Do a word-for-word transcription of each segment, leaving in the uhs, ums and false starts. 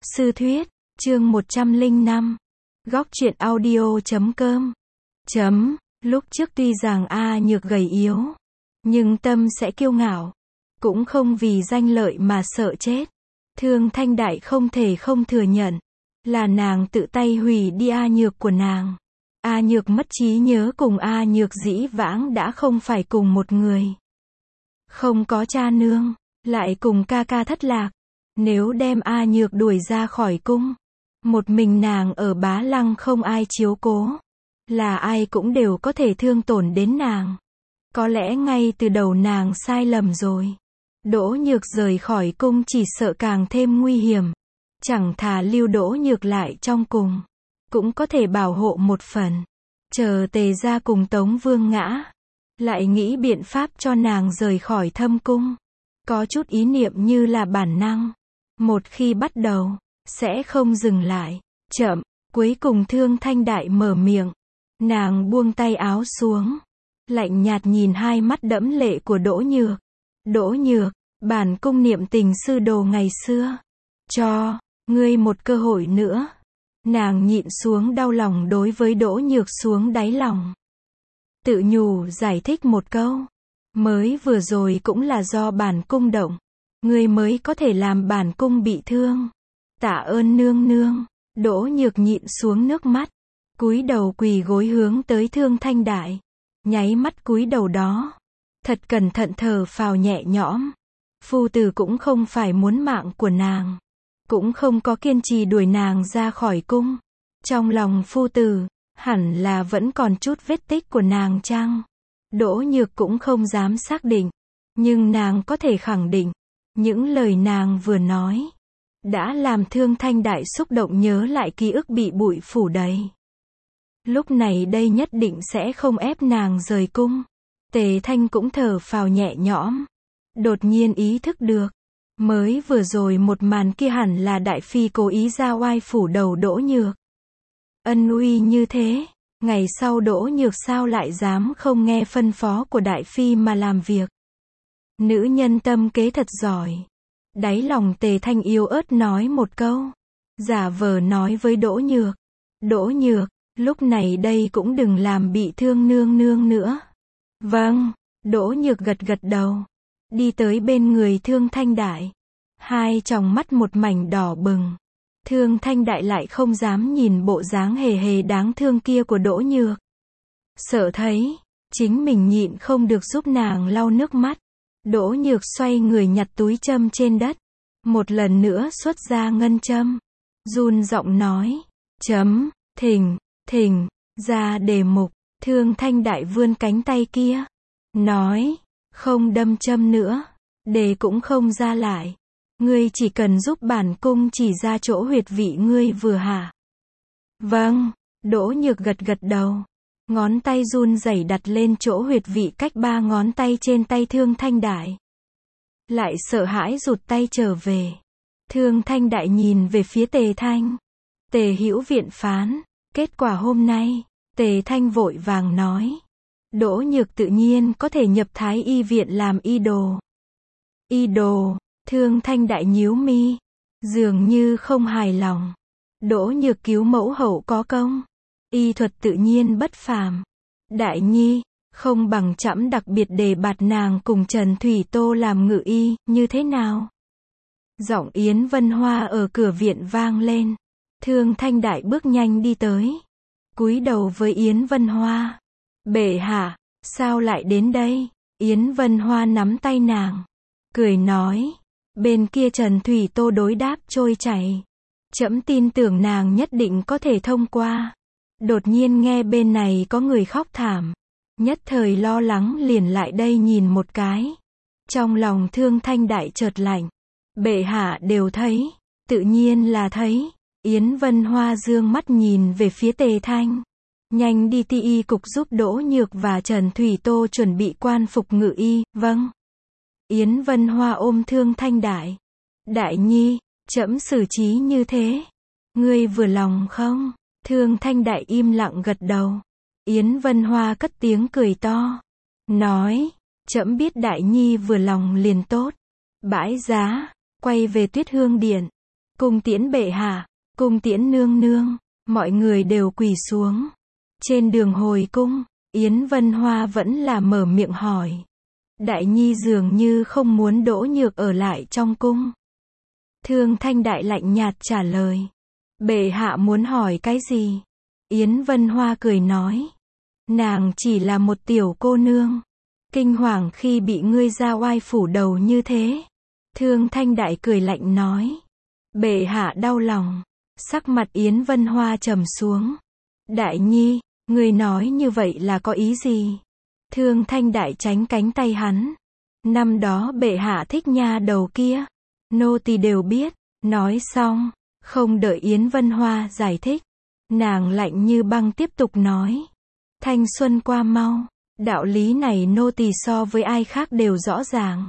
Sư thuyết, chương một trăm lẻ năm. Góc truyện audio chấm com. Chấm, lúc trước tuy rằng A Nhược gầy yếu, nhưng tâm sẽ kiêu ngạo. Cũng không vì danh lợi mà sợ chết. Thương Thanh Đại không thể không thừa nhận. Là nàng tự tay hủy đi A Nhược của nàng. A Nhược mất trí nhớ cùng A Nhược dĩ vãng đã không phải cùng một người. Không có cha nương, lại cùng ca ca thất lạc. Nếu đem A Nhược đuổi ra khỏi cung, một mình nàng ở Bá Lăng không ai chiếu cố, là ai cũng đều có thể thương tổn đến nàng. Có lẽ ngay từ đầu nàng sai lầm rồi. Đỗ Nhược rời khỏi cung chỉ sợ càng thêm nguy hiểm. Chẳng thà lưu Đỗ Nhược lại trong cung, cũng có thể bảo hộ một phần. Chờ Tề gia cùng Tống Vương ngã, lại nghĩ biện pháp cho nàng rời khỏi thâm cung. Có chút ý niệm như là bản năng. Một khi bắt đầu, sẽ không dừng lại. Chậm, cuối cùng Thương Thanh Đại mở miệng. Nàng buông tay áo xuống, lạnh nhạt nhìn hai mắt đẫm lệ của Đỗ Nhược. Đỗ Nhược, bản cung niệm tình sư đồ ngày xưa. Cho ngươi một cơ hội nữa. Nàng nhịn xuống đau lòng đối với Đỗ Nhược xuống đáy lòng. Tự nhủ giải thích một câu. Mới vừa rồi cũng là do bản cung động. Ngươi mới có thể làm bản cung bị thương. Tạ ơn nương nương. Đỗ Nhược nhịn xuống nước mắt, cúi đầu quỳ gối hướng tới Thương Thanh Đại. Nháy mắt cúi đầu đó, thật cẩn thận thở phào nhẹ nhõm. Phu tử cũng không phải muốn mạng của nàng, cũng không có kiên trì đuổi nàng ra khỏi cung. Trong lòng phu tử, hẳn là vẫn còn chút vết tích của nàng chăng? Đỗ Nhược cũng không dám xác định, nhưng nàng có thể khẳng định, những lời nàng vừa nói đã làm Thương Thanh Đại xúc động nhớ lại ký ức bị bụi phủ đầy. Lúc này đây nhất định sẽ không ép nàng rời cung. Tề Thanh cũng thở phào nhẹ nhõm. Đột nhiên ý thức được, mới vừa rồi một màn kia hẳn là Đại Phi cố ý ra oai phủ đầu Đỗ Nhược. Ân uy như thế, ngày sau Đỗ Nhược sao lại dám không nghe phân phó của Đại Phi mà làm việc. Nữ nhân tâm kế thật giỏi. Đáy lòng Tề Thanh yếu ớt nói một câu. Giả vờ nói với Đỗ Nhược. Đỗ Nhược, lúc này đây cũng đừng làm bị thương nương nương nữa. Vâng, Đỗ Nhược gật gật đầu. Đi tới bên người Thương Thanh Đại. Hai tròng mắt một mảnh đỏ bừng. Thương Thanh Đại lại không dám nhìn bộ dáng hề hề đáng thương kia của Đỗ Nhược. Sợ thấy, chính mình nhịn không được giúp nàng lau nước mắt. Đỗ Nhược xoay người nhặt túi châm trên đất. Một lần nữa xuất ra ngân châm. Run giọng nói. Chấm, thỉnh, thỉnh, ra đề mục. Thương Thanh Đại vươn cánh tay kia. Nói, không đâm châm nữa. Đề cũng không ra lại. Ngươi chỉ cần giúp bản cung chỉ ra chỗ huyệt vị ngươi vừa hả? Vâng, Đỗ Nhược gật gật đầu. Ngón tay run rẩy đặt lên chỗ huyệt vị cách ba ngón tay trên tay Thương Thanh Đại. Lại sợ hãi rụt tay trở về. Thương Thanh Đại nhìn về phía Tề Thanh. Tề Hữu viện phán, kết quả hôm nay, Tề Thanh vội vàng nói. Đỗ Nhược tự nhiên có thể nhập Thái Y viện làm y đồ. Y đồ, Thương Thanh Đại nhíu mi, dường như không hài lòng. Đỗ Nhược cứu mẫu hậu có công. Y thuật tự nhiên bất phàm. Đại nhi, không bằng trẫm đặc biệt đề bạt nàng cùng Trần Thủy Tô làm ngự y, như thế nào? Giọng Yến Vân Hoa ở cửa viện vang lên. Thương Thanh Đại bước nhanh đi tới. Cúi đầu với Yến Vân Hoa. Bệ hạ, sao lại đến đây? Yến Vân Hoa nắm tay nàng. Cười nói. Bên kia Trần Thủy Tô đối đáp trôi chảy. Trẫm tin tưởng nàng nhất định có thể thông qua. Đột nhiên nghe bên này có người khóc thảm. Nhất thời lo lắng liền lại đây nhìn một cái. Trong lòng Thương Thanh Đại chợt lạnh. Bệ hạ đều thấy. Tự nhiên là thấy. Yến Vân Hoa dương mắt nhìn về phía Tề Thanh. Nhanh đi ti y cục giúp Đỗ Nhược và Trần Thủy Tô chuẩn bị quan phục ngự y. Vâng. Yến Vân Hoa ôm Thương Thanh Đại. Đại nhi, trẫm xử trí như thế. Ngươi vừa lòng không? Thương Thanh Đại im lặng gật đầu. Yến Vân Hoa cất tiếng cười to. Nói, trẫm biết Đại nhi vừa lòng liền tốt. Bãi giá, quay về Tuyết Hương Điện. Cung tiễn bệ hạ, cung tiễn nương nương, mọi người đều quỳ xuống. Trên đường hồi cung, Yến Vân Hoa vẫn là mở miệng hỏi. Đại nhi dường như không muốn Đỗ Nhược ở lại trong cung. Thương Thanh Đại lạnh nhạt trả lời. Bệ hạ muốn hỏi cái gì? Yến Vân Hoa cười nói. Nàng chỉ là một tiểu cô nương. Kinh hoàng khi bị ngươi ra oai phủ đầu như thế. Thương Thanh Đại cười lạnh nói. Bệ hạ đau lòng. Sắc mặt Yến Vân Hoa trầm xuống. Đại nhi, ngươi nói như vậy là có ý gì? Thương Thanh Đại tránh cánh tay hắn. Năm đó bệ hạ thích nha đầu kia. Nô tỳ đều biết. Nói xong, không đợi Yến Vân Hoa giải thích. Nàng lạnh như băng tiếp tục nói. Thanh xuân qua mau. Đạo lý này nô tỳ so với ai khác đều rõ ràng.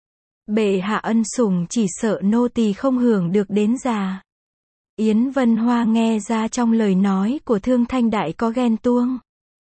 Bệ hạ ân sủng chỉ sợ nô tỳ không hưởng được đến già. Yến Vân Hoa nghe ra trong lời nói của Thương Thanh Đại có ghen tuông.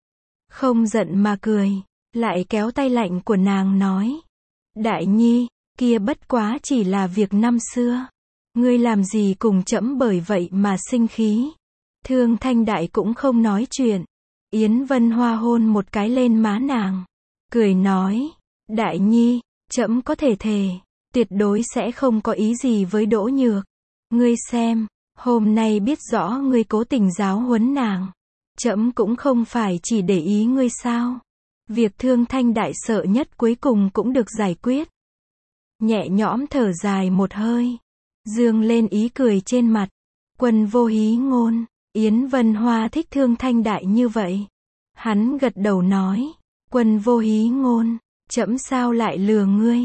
Không giận mà cười, lại kéo tay lạnh của nàng nói. Đại nhi, kia bất quá chỉ là việc năm xưa. Ngươi làm gì cùng trẫm bởi vậy mà sinh khí. Thương Thanh Đại cũng không nói chuyện. Yến Vân Hoa hôn một cái lên má nàng. Cười nói. Đại nhi, trẫm có thể thề. Tuyệt đối sẽ không có ý gì với Đỗ Nhược. Ngươi xem, hôm nay biết rõ ngươi cố tình giáo huấn nàng. Trẫm cũng không phải chỉ để ý ngươi sao. Việc Thương Thanh Đại sợ nhất cuối cùng cũng được giải quyết. Nhẹ nhõm thở dài một hơi. Dương lên ý cười trên mặt. Quân vô hí ngôn. Yến Vân Hoa thích Thương Thanh Đại như vậy. Hắn gật đầu nói. Quân vô hí ngôn. Trẫm sao lại lừa ngươi?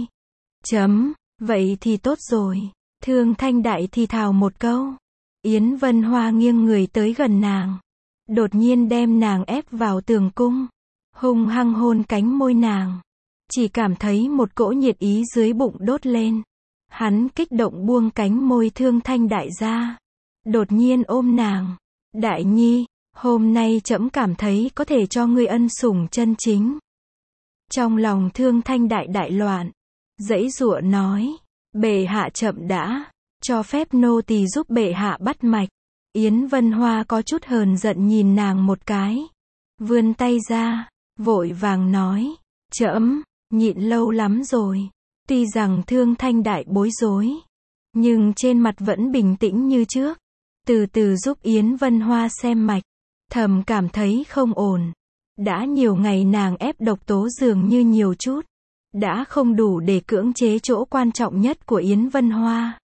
Chấm, vậy thì tốt rồi. Thương Thanh Đại thì thào một câu. Yến Vân Hoa nghiêng người tới gần nàng. Đột nhiên đem nàng ép vào tường cung. Hung hăng hôn cánh môi nàng. Chỉ cảm thấy một cỗ nhiệt ý dưới bụng đốt lên. Hắn kích động buông cánh môi Thương Thanh Đại ra. Đột nhiên ôm nàng. Đại nhi, hôm nay trẫm cảm thấy có thể cho ngươi ân sủng chân chính. Trong lòng Thương Thanh Đại đại loạn. Giãy giụa nói. Bệ hạ chậm đã. Cho phép nô tỳ giúp bệ hạ bắt mạch. Yến Vân Hoa có chút hờn giận nhìn nàng một cái. Vươn tay ra. Vội vàng nói. Trẫm, nhịn lâu lắm rồi. Tuy rằng Thương Thanh Đại bối rối. Nhưng trên mặt vẫn bình tĩnh như trước. Từ từ giúp Yến Vân Hoa xem mạch. Thầm cảm thấy không ổn. Đã nhiều ngày nàng ép độc tố dường như nhiều chút. Đã không đủ để cưỡng chế chỗ quan trọng nhất của Yến Vân Hoa.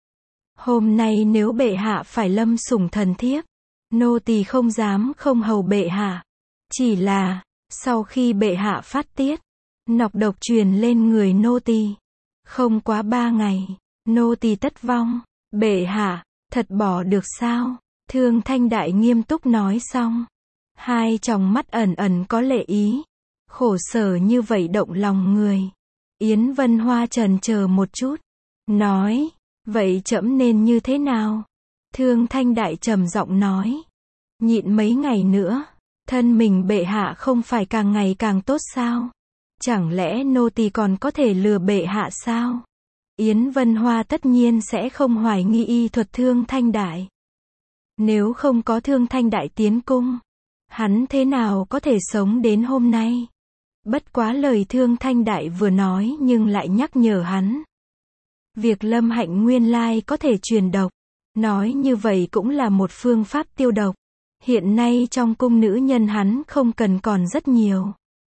Hôm nay nếu bệ hạ phải lâm sủng thần thiếp. Nô tỳ không dám không hầu bệ hạ. Chỉ là, sau khi bệ hạ phát tiết. Nọc độc truyền lên người nô tỳ. Không quá ba ngày. Nô tỳ tất vong. Bệ hạ, thật bỏ được sao? Thương Thanh Đại nghiêm túc nói xong. Hai tròng mắt ẩn ẩn có lệ ý. Khổ sở như vậy động lòng người. Yến Vân Hoa chần chờ một chút. Nói. Vậy trẫm nên như thế nào? Thương Thanh Đại trầm giọng nói. Nhịn mấy ngày nữa. Thân mình bệ hạ không phải càng ngày càng tốt sao? Chẳng lẽ nô tỳ còn có thể lừa bệ hạ sao? Yến Vân Hoa tất nhiên sẽ không hoài nghi y thuật Thương Thanh Đại. Nếu không có Thương Thanh Đại tiến cung, hắn thế nào có thể sống đến hôm nay? Bất quá lời Thương Thanh Đại vừa nói nhưng lại nhắc nhở hắn. Việc Lâm Hạnh nguyên lai có thể truyền độc. Nói như vậy cũng là một phương pháp tiêu độc. Hiện nay trong cung nữ nhân hắn không cần còn rất nhiều.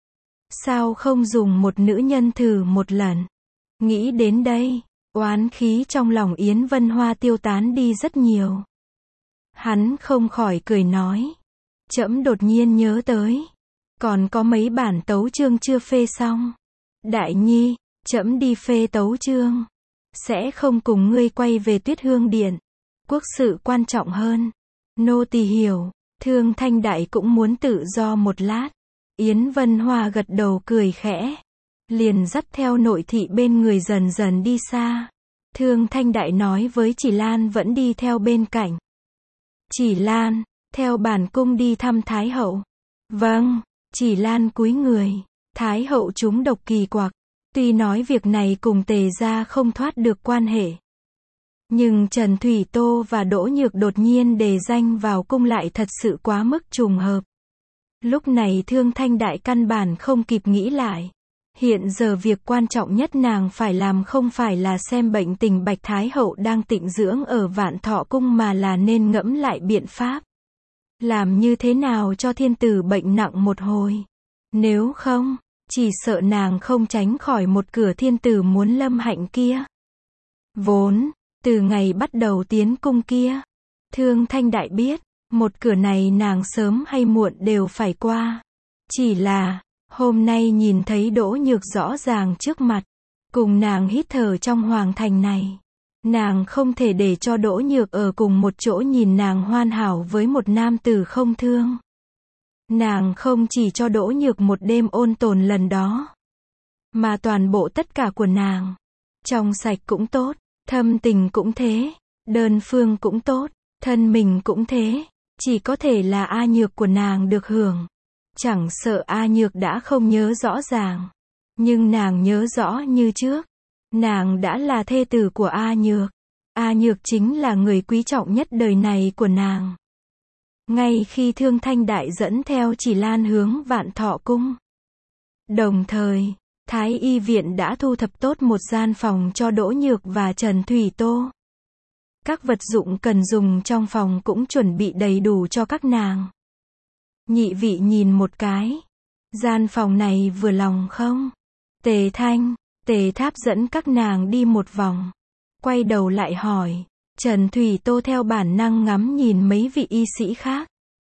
Sao không dùng một nữ nhân thử một lần? Nghĩ đến đây, oán khí trong lòng Yến Vân Hoa tiêu tán đi rất nhiều. Hắn không khỏi cười nói. Trẫm đột nhiên nhớ tới. Còn có mấy bản tấu chương chưa phê xong. Đại nhi, trẫm đi phê tấu chương. Sẽ không cùng ngươi quay về Tuyết Hương Điện. Quốc sự quan trọng hơn. Nô tỳ hiểu. Thương Thanh Đại cũng muốn tự do một lát. Yến Vân Hoa gật đầu cười khẽ. Liền dắt theo nội thị bên người dần dần đi xa. Thương Thanh Đại nói với Chỉ Lan vẫn đi theo bên cạnh. Chỉ Lan, theo bản cung đi thăm Thái hậu. Vâng, Chỉ Lan cúi người. Thái hậu trúng độc kỳ quặc. Tuy nói việc này cùng Tề gia không thoát được quan hệ. Nhưng Trần Thủy Tô và Đỗ Nhược đột nhiên đề danh vào cung lại thật sự quá mức trùng hợp. Lúc này Thương Thanh Đại căn bản không kịp nghĩ lại. Hiện giờ việc quan trọng nhất nàng phải làm không phải là xem bệnh tình Bạch Thái Hậu đang tịnh dưỡng ở Vạn Thọ Cung mà là nên ngẫm lại biện pháp. Làm như thế nào cho thiên tử bệnh nặng một hồi. Nếu không, chỉ sợ nàng không tránh khỏi một cửa thiên tử muốn lâm hạnh kia. Vốn, từ ngày bắt đầu tiến cung kia, Thương Thanh Đại biết, một cửa này nàng sớm hay muộn đều phải qua. Chỉ là, hôm nay nhìn thấy Đỗ Nhược rõ ràng trước mặt, cùng nàng hít thở trong hoàng thành này. Nàng không thể để cho Đỗ Nhược ở cùng một chỗ nhìn nàng hoàn hảo với một nam tử không thương. Nàng không chỉ cho Đỗ Nhược một đêm ôn tồn lần đó, mà toàn bộ tất cả của nàng. Trong sạch cũng tốt, thâm tình cũng thế, đơn phương cũng tốt, thân mình cũng thế. Chỉ có thể là A Nhược của nàng được hưởng. Chẳng sợ A Nhược đã không nhớ rõ ràng. Nhưng nàng nhớ rõ như trước. Nàng đã là thê tử của A Nhược. A Nhược chính là người quý trọng nhất đời này của nàng. Ngay khi Thương Thanh Đại dẫn theo Chỉ Lan hướng Vạn Thọ Cung. Đồng thời, Thái Y Viện đã thu thập tốt một gian phòng cho Đỗ Nhược và Trần Thủy Tô. Các vật dụng cần dùng trong phòng cũng chuẩn bị đầy đủ cho các nàng. Nhị vị nhìn một cái. Gian phòng này vừa lòng không? Tề Thanh, Tề Tháp dẫn các nàng đi một vòng. Quay đầu lại hỏi. Trần Thủy Tô theo bản năng ngắm nhìn mấy vị y sĩ khác.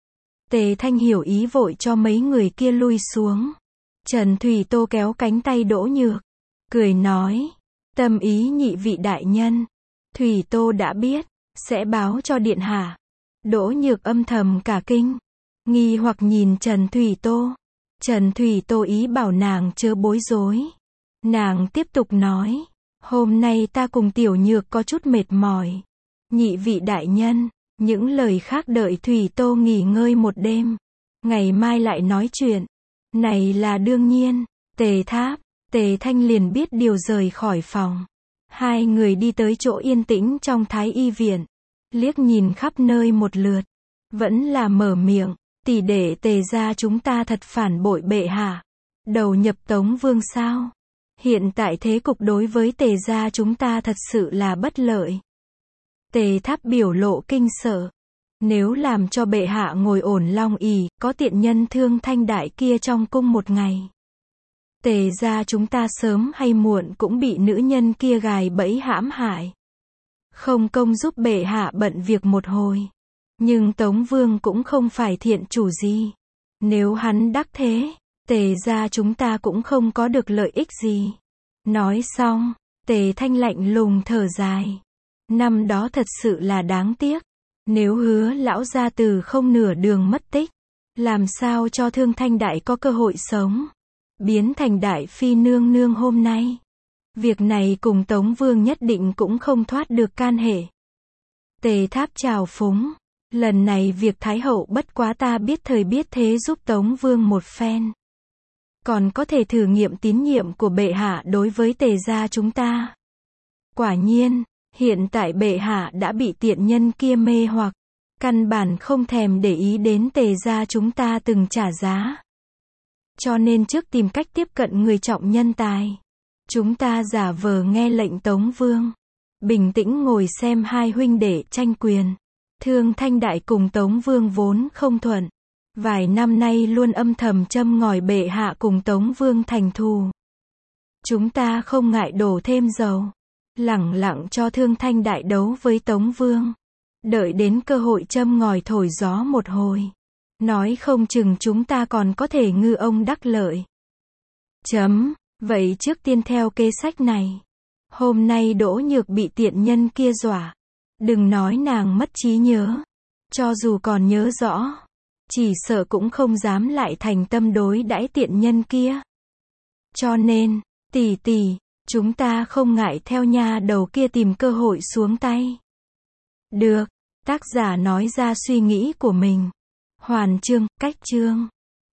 Tề Thanh hiểu ý vội cho mấy người kia lui xuống. Trần Thủy Tô kéo cánh tay Đỗ Nhược. Cười nói. Tâm ý nhị vị đại nhân. Thủy Tô đã biết. Sẽ báo cho điện hạ. Đỗ Nhược âm thầm cả kinh. Nghi hoặc nhìn Trần Thủy Tô. Trần Thủy Tô ý bảo nàng chớ bối rối. Nàng tiếp tục nói. Hôm nay ta cùng Tiểu Nhược có chút mệt mỏi. Nhị vị đại nhân. Những lời khác đợi Thủy Tô nghỉ ngơi một đêm. Ngày mai lại nói chuyện. Này là đương nhiên. Tề Tháp, Tề Thanh liền biết điều rời khỏi phòng. Hai người đi tới chỗ yên tĩnh trong Thái Y Viện. Liếc nhìn khắp nơi một lượt. Vẫn là mở miệng. Tỷ đệ Tề gia chúng ta thật phản bội bệ hạ. Đầu nhập Tống Vương sao? Hiện tại thế cục đối với Tề gia chúng ta thật sự là bất lợi. Tề Tháp biểu lộ kinh sợ. Nếu làm cho bệ hạ ngồi ổn long ỷ, có tiện nhân Thương Thanh Đại kia trong cung một ngày. Tề gia chúng ta sớm hay muộn cũng bị nữ nhân kia gài bẫy hãm hại. Không công giúp bệ hạ bận việc một hồi. Nhưng Tống Vương cũng không phải thiện chủ gì. Nếu hắn đắc thế, Tề gia chúng ta cũng không có được lợi ích gì. Nói xong, Tề Thanh lạnh lùng thở dài. Năm đó thật sự là đáng tiếc. Nếu hứa lão gia tử không nửa đường mất tích, làm sao cho Thương Thanh Đại có cơ hội sống. Biến thành Đại Phi nương nương hôm nay. Việc này cùng Tống Vương nhất định cũng không thoát được can hệ. Tề Tháp chào phúng. Lần này việc Thái Hậu bất quá ta biết thời biết thế giúp Tống Vương một phen. Còn có thể thử nghiệm tín nhiệm của bệ hạ đối với Tề gia chúng ta. Quả nhiên, hiện tại bệ hạ đã bị tiện nhân kia mê hoặc. Căn bản không thèm để ý đến Tề gia chúng ta từng trả giá. Cho nên trước tìm cách tiếp cận người trọng nhân tài. Chúng ta giả vờ nghe lệnh Tống Vương. Bình tĩnh ngồi xem hai huynh đệ tranh quyền. Thương Thanh Đại cùng Tống Vương vốn không thuận. Vài năm nay luôn âm thầm châm ngòi bệ hạ cùng Tống Vương thành thù. Chúng ta không ngại đổ thêm dầu. Lẳng lặng cho Thương Thanh Đại đấu với Tống Vương. Đợi đến cơ hội châm ngòi thổi gió một hồi. Nói không chừng chúng ta còn có thể ngư ông đắc lợi. Chấm. Vậy trước tiên theo kế sách này. Hôm nay Đỗ Nhược bị tiện nhân kia dọa. Đừng nói nàng mất trí nhớ. Cho dù còn nhớ rõ. Chỉ sợ cũng không dám lại thành tâm đối đãi tiện nhân kia. Cho nên, tỷ tỷ, chúng ta không ngại theo nha đầu kia tìm cơ hội xuống tay. Được. Tác giả nói ra suy nghĩ của mình. Hoàn chương, cách chương.